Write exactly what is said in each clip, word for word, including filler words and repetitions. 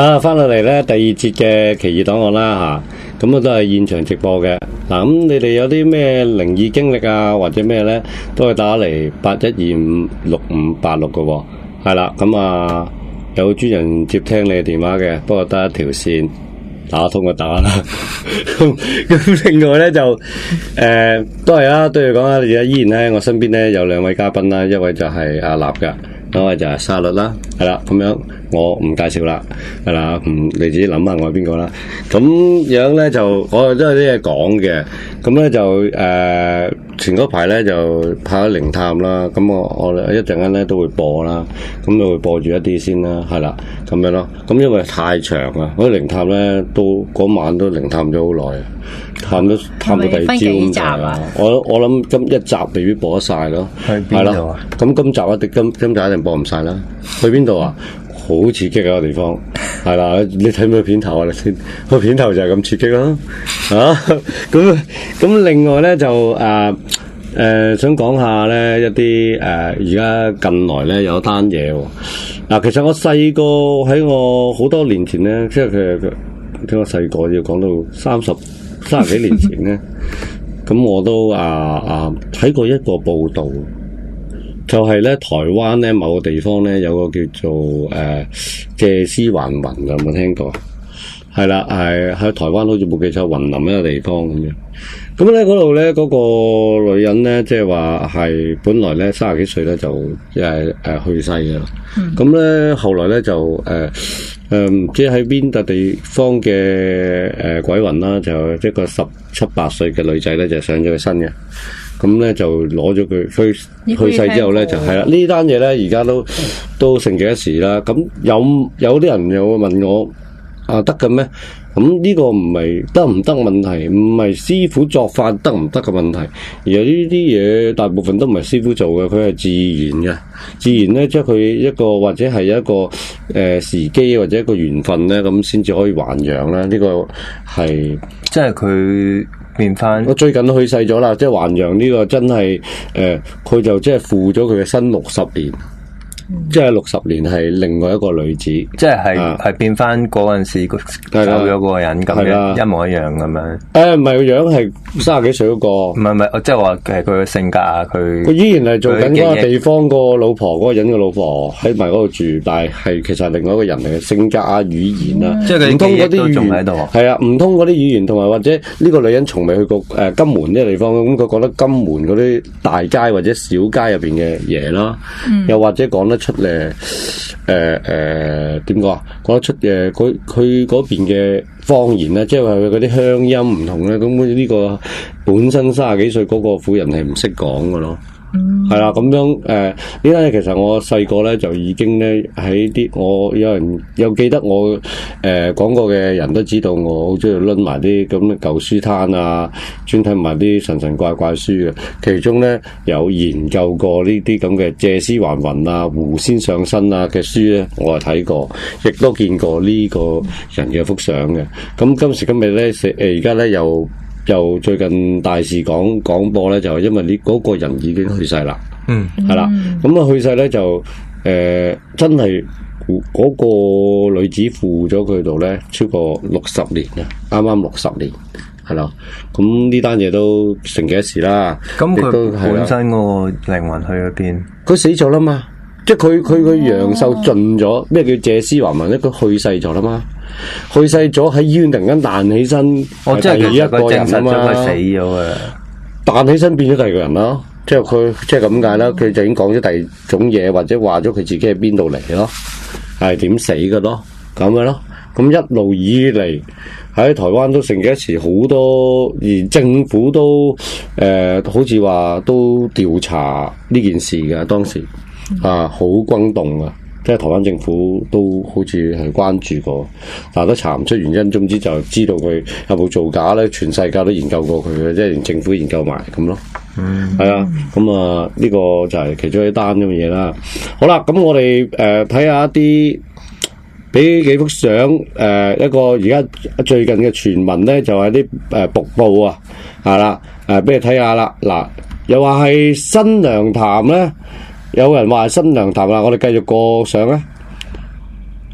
啊，翻到嚟咧第二節嘅奇異檔案啦吓，咁啊都係現場直播嘅。嗱，咁你哋有啲咩靈異經歷啊，或者咩咧，都係打嚟八一二五六五八六嘅，係啦。咁啊有專人接聽你嘅電話嘅，不過得一條線。打通就打啦，咁咁另外咧就誒、呃、都係啊，都要講啦。而家依然咧，我身邊咧有兩位嘉賓啦，一位就係阿立嘅，一位就係沙律啦，係啦，咁樣我唔介紹啦，係啦，嗯，你自己諗下我係邊個啦。咁樣咧就我都有啲嘢講嘅，咁咧就誒、呃、前嗰排咧就拍咗靈探啦，咁我我一陣間咧都會播啦，咁就會播住一啲先啦，係啦，咁樣咯。咁因為太長啊，嗰啲靈探咧都嗰晚都靈探咗好耐，探咗探到第二朝咁滯啊。我我諗今一集未必播得晒咯，係啦。咁今集一定今今集一定播唔晒啦。去邊度啊？好刺激啊個地方，係啦，你睇唔睇片頭啊？你先個片頭就係咁刺激咯，啊，咁咁另外咧就誒誒、呃呃、想講下咧一啲誒而家近來咧有單嘢喎。嗱，其實我細個喺我好多年前咧，即係佢佢聽我細個要講到三十三十幾年前咧，咁我都啊啊睇過一個報道。就係咧，台灣咧某個地方咧有個叫做誒借屍還魂，有冇聽過？係啦，係喺台灣好似冇記錯，雲林一個地方咁樣。咁咧嗰度咧嗰個女人咧，即係話係本來咧三十幾歲咧就誒誒去世嘅啦。咁咧、嗯、後來咧就誒誒唔知喺邊笪地方嘅誒、呃、鬼魂啦，就一個十七八歲嘅女仔咧就上咗佢身嘅。咁咧就攞咗佢去去世之後咧就係啦，呢單嘢咧而家都都盛極一時啦。咁有有啲人又問我啊，得嘅咩？咁呢個唔係得唔得問題，唔係師傅作法得唔得嘅問題，而係呢啲嘢大部分都唔係師傅做嘅，佢係自然嘅。自然咧，即係佢一個或者係一個誒、呃、時機或者一個緣分咧，咁先至可以還陽啦。呢、這個係即係佢。變翻， 我最近都去世咗啦，即係還陽呢個真係誒，佢、呃、就即係負咗佢嘅身六十年。即係六十年係另外一個女子，即係係係變翻嗰陣時走咗嗰個人咁樣，一模一樣咁樣。 誒，唔係個樣係三十幾歲嗰個， 唔係唔係，即係話誒佢嘅性格啊，佢佢依然係做緊嗰個地方個老婆，嗰個人嘅老婆喺埋嗰度住，但係係其實係另外一個人嚟嘅，性格啊、語言啊，即係唔通嗰啲語言係啊，唔通嗰啲語言同埋或者呢個女人從未去過誒金門呢個地方，咁佢覺得金門嗰啲大街或者小街入邊嘅嘢啦，又或者講得出嚟，誒誒點講啊？講得出嘅，佢佢嗰邊嘅方言咧，即係話佢嗰啲鄉音唔同咧，咁呢個本身三十幾歲嗰個婦人係唔識講㗎咯。係啦，咁樣誒呢單嘢其實我細個咧就已經咧喺啲我有人有記得我誒、呃、講過嘅人都知道我好中意攆埋啲咁嘅舊書攤啊，專睇埋啲神神怪怪書嘅。其中咧有研究過呢啲咁嘅借屍還魂啊、狐仙上身啊嘅書咧，我係睇過，亦都見過呢個人嘅幅相嘅。咁今時今日咧，誒而家咧又。又最近大事講廣播咧，就係因為呢嗰個人已經去世啦，嗯，係啦，咁啊去世咧就誒、呃、真係嗰個女子附咗佢度咧超過六十年啊，啱啱六十年，係啦，咁呢單嘢都成幾時啦？ 咁佢本身個靈魂去咗邊？ 佢死咗啦嘛，即係佢佢個陽壽盡咗，咩叫借屍還魂咧？佢去世咗啦嘛。去世咗喺醫院突然間彈起身， 我即係第一個人啊嘛， 佢死咗啊！ 彈起身變咗第二個人咯，即係佢即係咁解啦。佢就已經講咗第二種嘢，或者話咗佢自己係邊度嚟咯，係點死嘅咯，咁樣咯。咁一路以嚟喺台灣都成幾多時好多，而政府都誒、呃、好似話都調查呢件事嘅，當時啊好轟動啊！即係台灣政府都好似係關注過，但係都查唔出原因。總之就知道佢有冇造假咧，全世界都研究過佢嘅，即係連政府研究埋咁咯。嗯，係啊，咁啊呢個就係其中一單咁嘅嘢啦。好啦，咁我哋誒睇下一啲，俾幾幅相誒，一個而家最近嘅傳聞咧，就係啲誒瀑布啊，係啦，誒俾你睇下啦。嗱，又話係新娘潭咧。有人話係新娘潭啦，我哋繼續過上啊！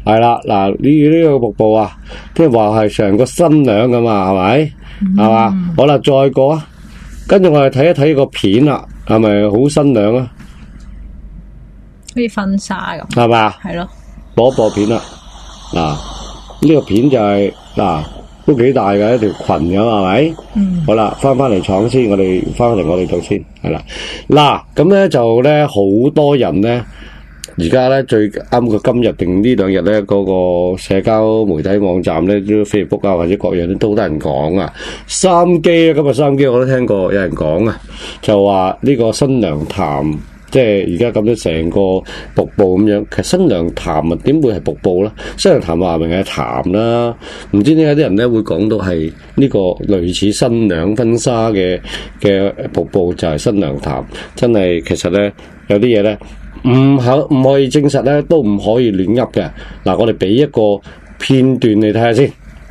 係啦，嗱呢呢個瀑布啊，即係話係成個新娘噶嘛，係咪？係嘛、嗯？好啦，再過啊，跟住我哋睇一睇個片啦，係咪好新娘啊？ 好似婚紗咁， 係嘛？ 係咯， 播一播片啦。嗱，呢個片就係、是、嗱。都幾大嘅一條裙咁係咪？嗯。好啦，翻翻嚟廠先，我哋翻嚟我哋度先，係啦。嗱，咁咧就咧好多人咧，而家咧最啱個今日定呢兩日咧，嗰、那個社交媒體網站咧，都 Facebook 啊或者各樣咧，都好多人講啊。三機啊，今日三機我都聽過有人講啊，就話呢個新娘潭。即係而家咁樣成個瀑布咁樣，其實新娘潭啊點會係瀑布咧？新娘潭話明係潭啦，唔知點解啲人咧會講到係呢個類似新娘婚紗嘅嘅瀑布就係新娘潭，真係其實咧有啲嘢咧唔可唔可以證實咧，都唔可以亂噏嘅。嗱，我哋俾一個片段你睇下先，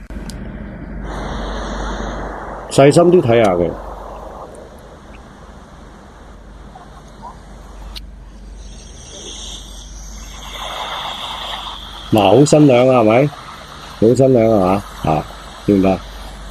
細心啲睇下佢。嗱，好新娘啊，係咪？好新娘啊嘛，啊，明白？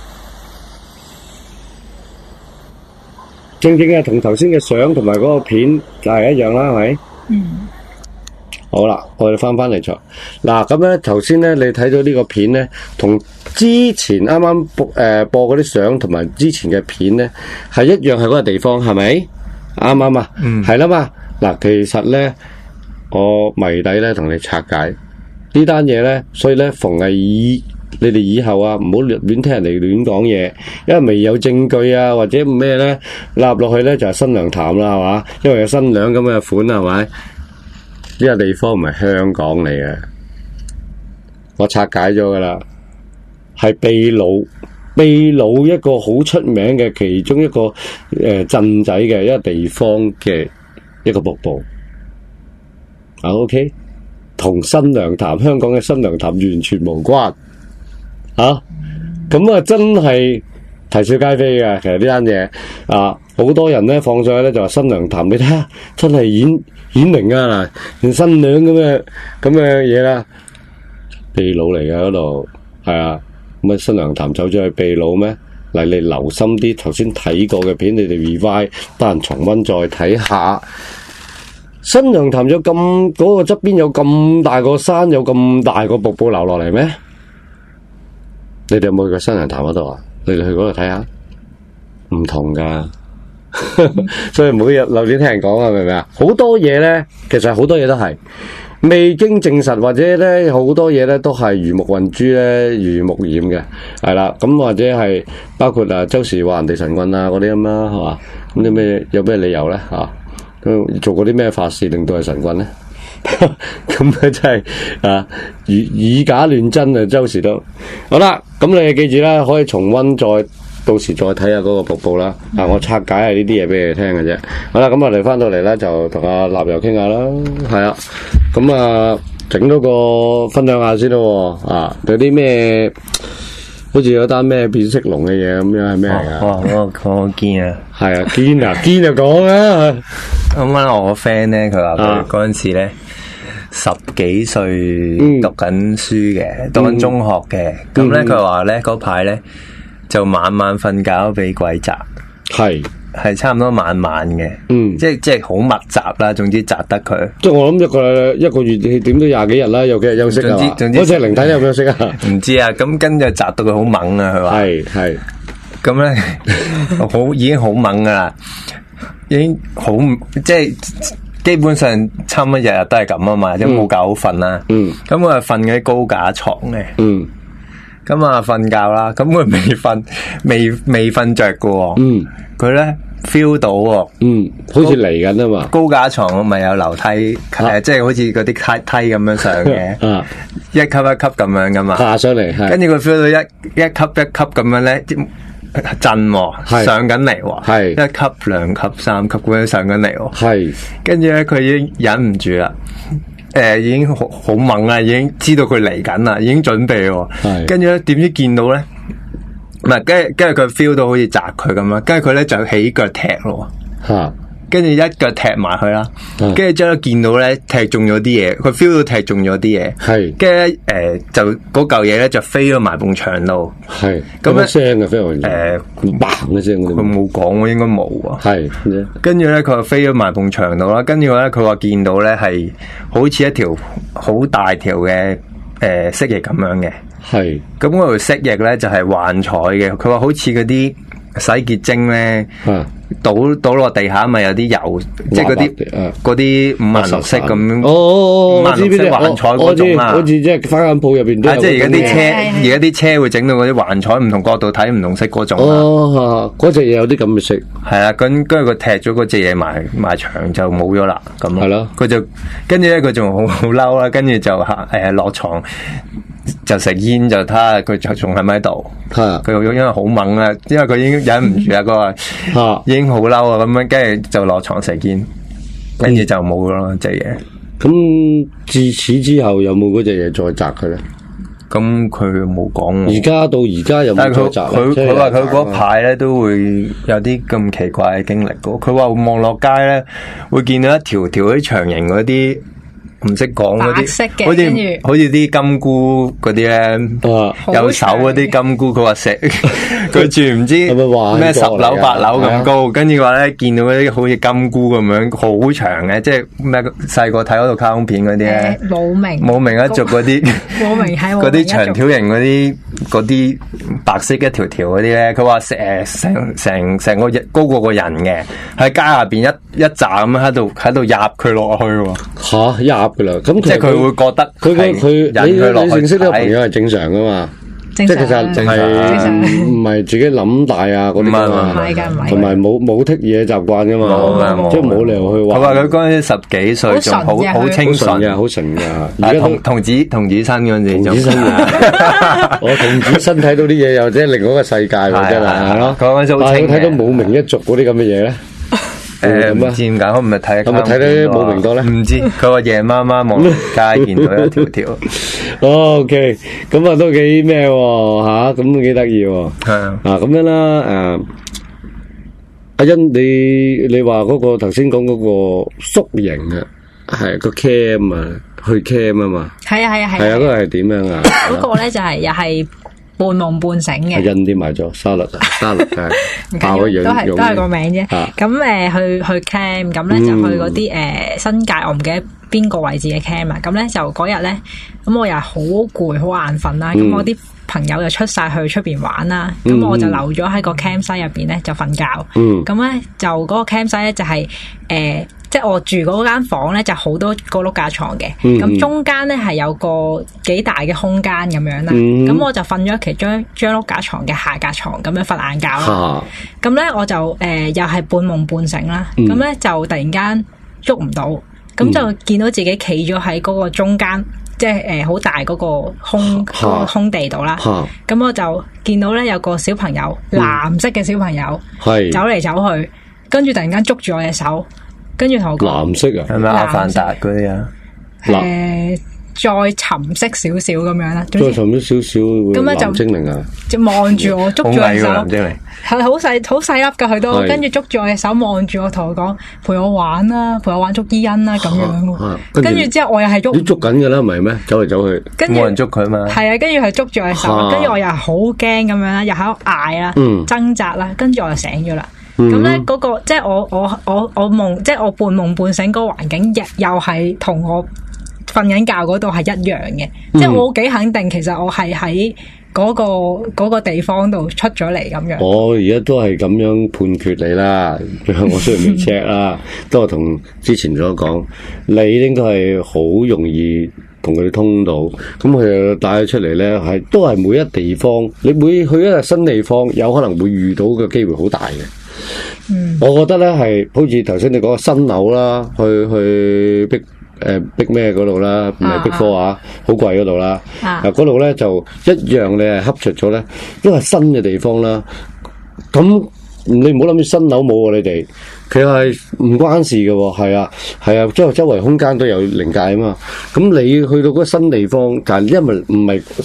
正正係同頭先嘅相同埋嗰個片就係一樣啦，係咪？嗯。好啦，我哋翻翻嚟坐。嗱，咁咧頭先咧，你睇到呢個片咧，同之前啱啱播誒播嗰啲相同埋之前嘅片咧，係一樣係嗰個地方，係咪？啱唔啱啊？嗯。係啦嘛。嗱，其實咧，我謎底咧同你拆解。呢單嘢咧，所以咧，逢係以你哋以後啊，唔好亂聽人哋亂講嘢，因為未有證據啊，或者咩咧，立落去咧就係新娘潭啦，係嘛？因為有新娘咁嘅款，係咪？呢個地方唔係香港嚟嘅，我拆解咗噶啦，係秘魯，秘魯一個好出名嘅其中一個誒鎮仔嘅一個地方嘅一個瀑布。啊 ，OK。同新娘潭，香港嘅新娘潭完全無關，啊，咁啊真係啼笑皆非嘅。其實呢單嘢啊，好多人咧放上去咧就話新娘潭，你睇下真係演演靈啊嗱，連新娘咁嘅咁嘅嘢啦，秘魯嚟嘅嗰度係啊，咁啊新娘潭走咗去秘魯咩？嚟你留心啲頭先睇過嘅片，你哋 revise 得閒重溫再睇下。新娘潭有咁嗰個側邊有咁大個山，有咁大個瀑布流落嚟咩？你哋有冇去過新娘潭嗰度啊？你哋去嗰度睇下，唔同噶，所以每日留意聽人講啊，明唔明啊？好多嘢咧，其實好多嘢都係未經證實，或者咧好多嘢咧都係魚目混珠咧，魚目染嘅，係啦。咁或者係包括啊，周時話人哋神棍啊嗰啲咁啦，係嘛？咁啲咩有咩理由咧？吓？做過啲咩法事令到係神棍咧？咁啊真係啊以以假亂真啊，周時都好啦。咁你記住啦，可以重溫再到時再睇下嗰個瀑布啦。啊，我拆解下呢啲嘢俾你聽嘅啫。好啦，咁我哋翻到嚟咧就同阿立友傾下啦。係啊，咁啊整多個分享下先咯。啊，有啲咩？好似有單咩變色龍嘅嘢咁樣係咩嚟噶？ 哇！我我堅啊， 係啊，堅啊，堅就講啊。 咁啱我個 friend 咧，佢話佢嗰陣時咧十幾歲讀緊書嘅，讀緊中學嘅。咁咧佢話咧嗰排咧就晚晚瞓覺俾鬼襲，係係差唔多晚晚嘅。嗯，即係即係好密集啦。總之襲得佢。即係我諗一個一個月點都廿幾日啦，有幾日休息啊？總之，嗰隻靈體有冇休息啊？唔知啊。咁跟住襲到佢好猛啊！佢話係係。咁咧好已經好猛噶啦。已經好即係基本上差唔多日日都係咁啊嘛，即係冇覺好瞓啦。嗯，咁我係瞓喺高架床嘅。嗯，咁啊瞓覺啦，咁佢未瞓，未未瞓着噶。嗯，佢咧 feel 到。嗯，好似嚟緊啊嘛。高架床我咪有樓梯，誒，即係好似嗰啲梯梯咁樣上嘅。啊，一級一級咁樣噶嘛。爬上嚟，跟住佢 feel 到一一級一級咁樣咧。震喎，上緊嚟喎，一級、兩級、三級咁樣上緊嚟喎，係，跟住咧佢已經忍唔住啦，誒、呃，已經好好猛啦，已經知道佢嚟緊啦，已經準備喎，係，跟住咧點知見到咧，唔係，跟跟住佢 feel 到好似砸佢咁啦，跟住佢咧就起腳踢咯，吓， 跟住一腳踢埋去啦，跟住之後見到咧踢中咗啲嘢，佢 feel 到踢中咗啲嘢， 係， 跟住誒就嗰嚿嘢咧就飛咗埋埲牆度， 係， 咁咩聲嘅飛落去？ 誒， 嘭嘅聲， 佢冇講，我應該冇啊。 係， 跟住咧佢就飛咗埋埲牆度啦，跟住咧佢話見到咧係好似一條好大條嘅誒蜥蜴咁樣嘅， 係， 咁嗰條蜥蜴咧就係幻彩嘅，佢話好似嗰啲洗潔精咧。倒倒落地下咪有啲油，即係嗰啲嗰啲五顏六色咁。 哦哦， 五顏六色幻彩嗰種啊， 好似即係花間鋪入邊都有。 即係而家啲車，而家啲車會整到嗰啲幻彩，唔同角度睇唔同色嗰種。 哦，嗰隻嘢有啲咁嘅色。係啊，跟跟住佢踢咗嗰隻嘢埋埋牆就冇咗啦。咁係咯， 佢就跟住咧，佢仲好好嬲啦，跟住就誒落床。就食煙就睇下佢仲喺咪喺度，佢因為好猛啊，因為佢已經忍唔住啊，佢話已經好嬲啊，咁樣跟住就落床食煙，跟住就冇咯隻嘢。 咁自此之後有冇嗰隻嘢再摘佢咧？ 咁佢冇講。 而家到而家有冇再摘？ 佢佢話佢嗰排咧都會有啲咁奇怪嘅經歷嘅。佢話望落街咧會見到一條條啲長形嗰啲。唔識講嗰啲，好似好似啲金菇嗰啲咧，有手嗰啲金菇，佢話食佢住唔知咩十樓八樓咁高，跟住話咧見到嗰啲好似金菇咁樣好長嘅，即係咩細個睇嗰套卡通片嗰啲咧， 冇名冇名一族嗰啲， 冇名係嗰啲長條形嗰啲嗰啲白色一條條嗰啲咧，佢話誒成成成個高過個人嘅，喺街下邊一一紮咁樣喺度喺度入佢落去喎， 吓入。咁即係佢會覺得佢佢佢你你認識呢個朋友係正常噶嘛？ 即係其實係唔係自己諗大啊嗰啲嘛？ 唔係噶，唔係。 同埋冇冇剔嘢習慣噶嘛？即係冇理由去玩。 佢話佢嗰陣時十幾歲仲好好清純嘅，好純嘅。 而家童童子童子身嗰陣時，童子身我童子身睇到啲嘢又即係另外一個世界喎，真係係咯。 嗰陣時好清嘅。 睇到冇名一族嗰啲咁嘅嘢咧。 誒，唔知點解，我唔係睇， 係咪睇到冇名多咧？ 唔知，佢話夜媽媽望街見到一條條。 哦 ，OK，咁啊都幾咩吓？咁都幾得意。係啊，啊咁樣啦，誒，阿欣，你你話嗰個頭先講嗰個宿營啊，係個 cam 啊，去 cam 啊嘛。 係啊係啊係。 係啊，嗰個係點樣啊？ 嗰個咧就係又係。半夢半醒嘅， 印啲埋咗沙律啊，沙律係， 唔緊要，都係都係個名啫。咁誒去去 camp，咁咧就去嗰啲誒新界，我唔記得邊個位置嘅 camp 啊。咁咧就嗰日咧，咁我又好攰，好眼瞓啦。咁我啲朋友就出晒去出邊玩啦，咁我就留咗喺個 camp 室入邊咧就瞓覺。咁咧就嗰個 camp 室咧就係誒。即係我住嗰間房咧，就好多個碌架床嘅，咁、嗯、中間咧係有個幾大嘅空間咁樣啦。咁、嗯、我就瞓咗其中張碌架床嘅下格床咁樣瞓晏覺啦。咁咧、啊、我就誒、呃、又係半夢半醒啦。咁咧、嗯、就突然間喐唔到，咁、嗯、就見到自己企咗喺嗰個中間，即係誒好大嗰個空、啊、個空地度啦。咁、啊、我就見到咧有個小朋友，嗯、藍色嘅小朋友， 係走嚟走去，跟住突然間捉住我隻手。跟住同我講藍色啊， 係咪阿凡達嗰啲啊？ 誒，再沉色少少咁樣啦， 再沉色少少，咁咧就精靈啊， 就望住我，捉住我隻手， 精靈係好細好細粒噶佢都，跟住捉住我隻手，望住我，同我講陪我玩啦，陪我玩捉伊恩啦咁樣。跟住之後我又係捉， 你捉緊噶啦，唔係咩？走嚟走去， 冇人捉佢嘛？ 係啊，跟住係捉住我隻手，跟住我又好驚咁樣啦，又喺度嗌啦，掙扎啦，跟住我就醒咗啦。咁咧嗰個即係我我我我夢，即係我半夢半醒嗰個環境，又又係同我瞓緊覺嗰度係一樣嘅。嗯、即係我幾肯定，其實我係喺嗰個嗰個地方度出咗嚟咁樣。我而家都係咁樣判決你啦。我雖然未 check 啦，都係同之前所講，你應該係好容易同佢哋通到。咁佢就帶佢出嚟咧，係都係每一地方，你每去一個新地方，有可能會遇到嘅機會好大嘅。嗯，我覺得咧係好似頭先你講個新樓啦，去去逼誒逼咩嗰度啦，唔係逼科啊，好貴嗰度啦。啊，嗰度咧就一樣你係恰着咗咧，因為新嘅地方啦。咁你唔好諗住新樓冇喎，你哋其實係唔關事嘅喎，係啊係啊，周周圍空間都有靈界啊嘛。咁你去到嗰個新地方，但係因為唔係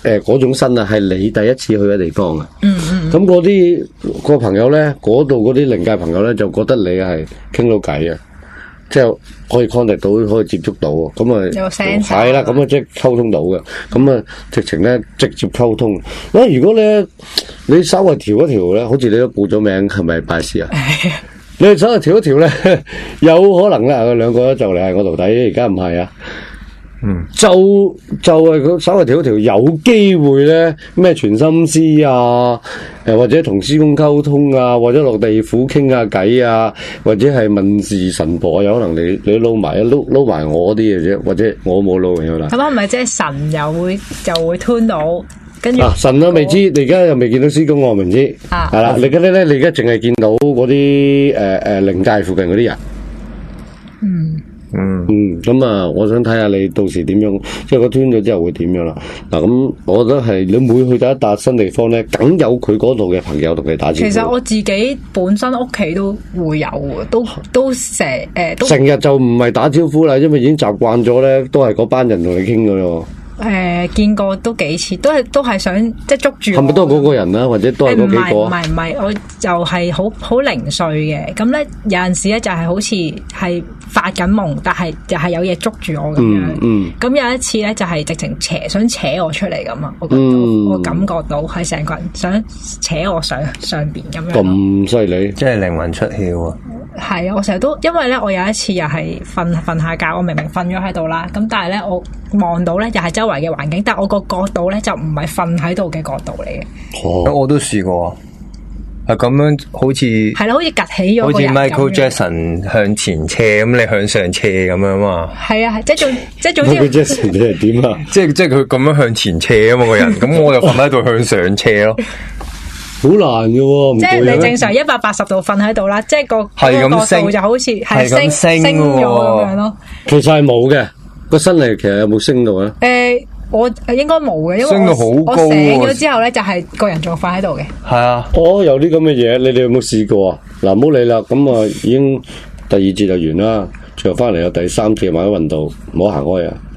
誒嗰種新啊，係你第一次去嘅地方啊。 嗯嗯。 咁嗰啲個朋友咧，嗰度嗰啲靈界朋友咧，就覺得你係傾到偈啊，即係可以 contact 到，可以接觸到，咁啊， 有聲係啦，咁啊即係溝通到嘅，咁啊直情咧直接溝通。咁如果咧你稍微調一調咧，好似你都報咗名，係咪拜師啊？你稍微調一調咧，有可能咧，佢兩個就嚟係我徒弟，而家唔係啊。嗯，就就係佢稍微調一調，有機會咧咩傳心師啊，誒或者同師公溝通啊，或者落地府傾下偈啊，或者係問事神婆，有可能你你撈埋撈撈埋我啲嘅啫，或者我冇撈嘅啦。咁係咪即係神又會就會吞到？跟住、啊、神都未知，你而家又未見到師公，我唔知。啊，係啦，你嗰啲咧，你而家淨係見到嗰啲誒誒靈界附近嗰啲人。嗯。嗯嗯，咁啊，我想睇下你到時點樣，即係個吞咗之後會點樣啦。嗱，咁我覺得係你每去到一笪新地方咧，梗有佢嗰度嘅朋友同你打招呼。其實我自己本身屋企都會有嘅，都都成誒，成日就唔係打招呼啦，因為已經習慣咗咧，都係嗰班人同你傾噶咯。誒、呃，見過都幾次，都係都係想即係捉住。係咪都係嗰個人啊？或者都係嗰幾個？唔係唔係，我就係好好零碎嘅。咁咧有陣時咧就係好似係發緊夢，但係又係有嘢捉住我咁樣。嗯嗯。咁有一次咧就係直情扯想扯我出嚟咁啊！我覺得、嗯、我感覺到係成個人想扯我上上邊咁樣。咁犀利，即係靈魂出竅啊！係啊，我成日都因為咧，我有一次又係瞓瞓下覺，我明明瞓咗喺度啦，咁但係咧我望到咧又係周圍嘅環境，但係我個角度咧就唔係瞓喺度嘅角度嚟嘅。哦，我都試過，係咁樣，好似係啦，好似趌起咗，好似 Michael Jackson 向前斜咁，你向上斜咁樣嘛。係啊，係即係總即係總之。Michael Jackson 你係點啊？即係即係佢咁樣向前斜啊嘛個人，咁我就瞓喺度向上斜咯。好難嘅喎，即係你正常一百八十度瞓喺度啦，即係個嗰個角度就好似係升升咗咁樣咯。其實係冇嘅，個身嚟其實有冇升到咧？誒、呃，我應該冇嘅，因為升到好高。我醒咗之後咧，就係個人仲瞓喺度嘅。係啊，哦，有啲咁嘅嘢，你哋有冇試過啊？嗱，唔好理啦，咁啊已經第二節就完啦，最後翻嚟有第三節，慢慢運動，唔好行開啊！